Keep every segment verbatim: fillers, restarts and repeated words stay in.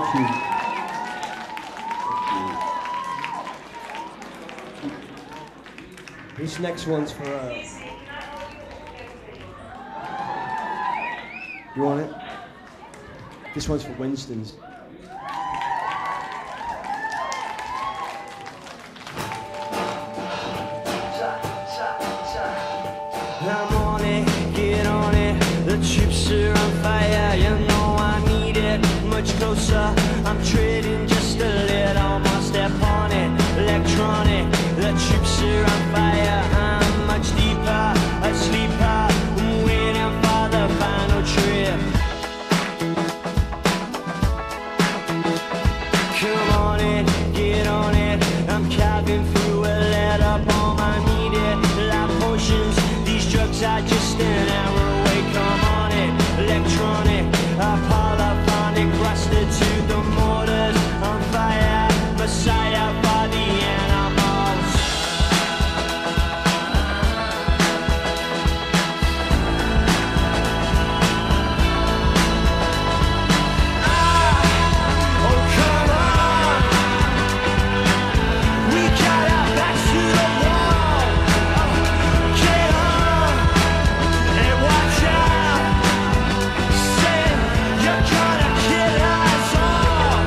you. This next one's for, uh... You want it? This one's for Winston's. I'm on it, get on it. The chips are on fire, you know I need it. Much closer, I'm trading just a little more. Step on it, electronic. The chips are on fire, I'm much deeper, a sleeper. I'm waiting for the final trip. Come on in, get on it. I'm carving through a letter bomb. I need it, like potions. These drugs are just an hour away. Come on it, electronic, polyphonic, rusted to the mortars. On fire, messiah for the animals. Ah, oh come on, we got our backs to the wall. Get on and watch out. Say you're gonna kill us all.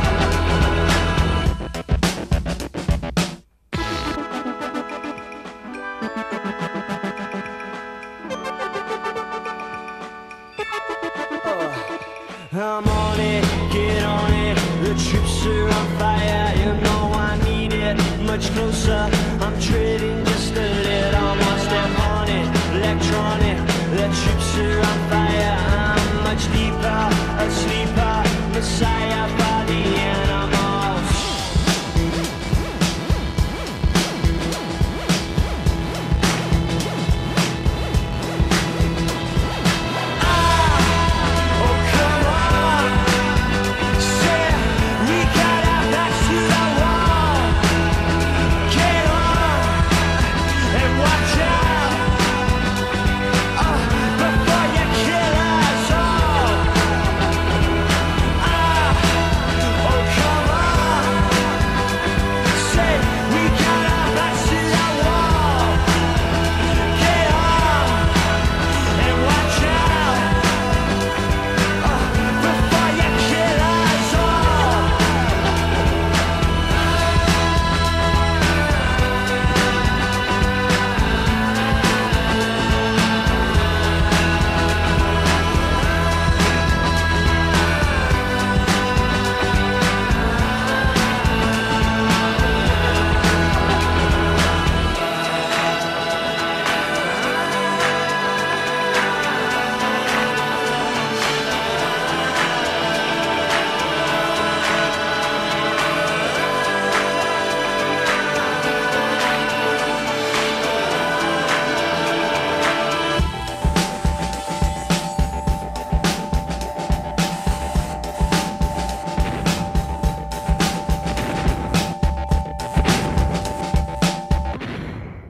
I'm on it, get on it. The troops are on fire, you know I need it. Much closer, I'm trading just a little more. Step on it, electronic. The troops are on fire, I'm much deeper, a sleeper, messiah.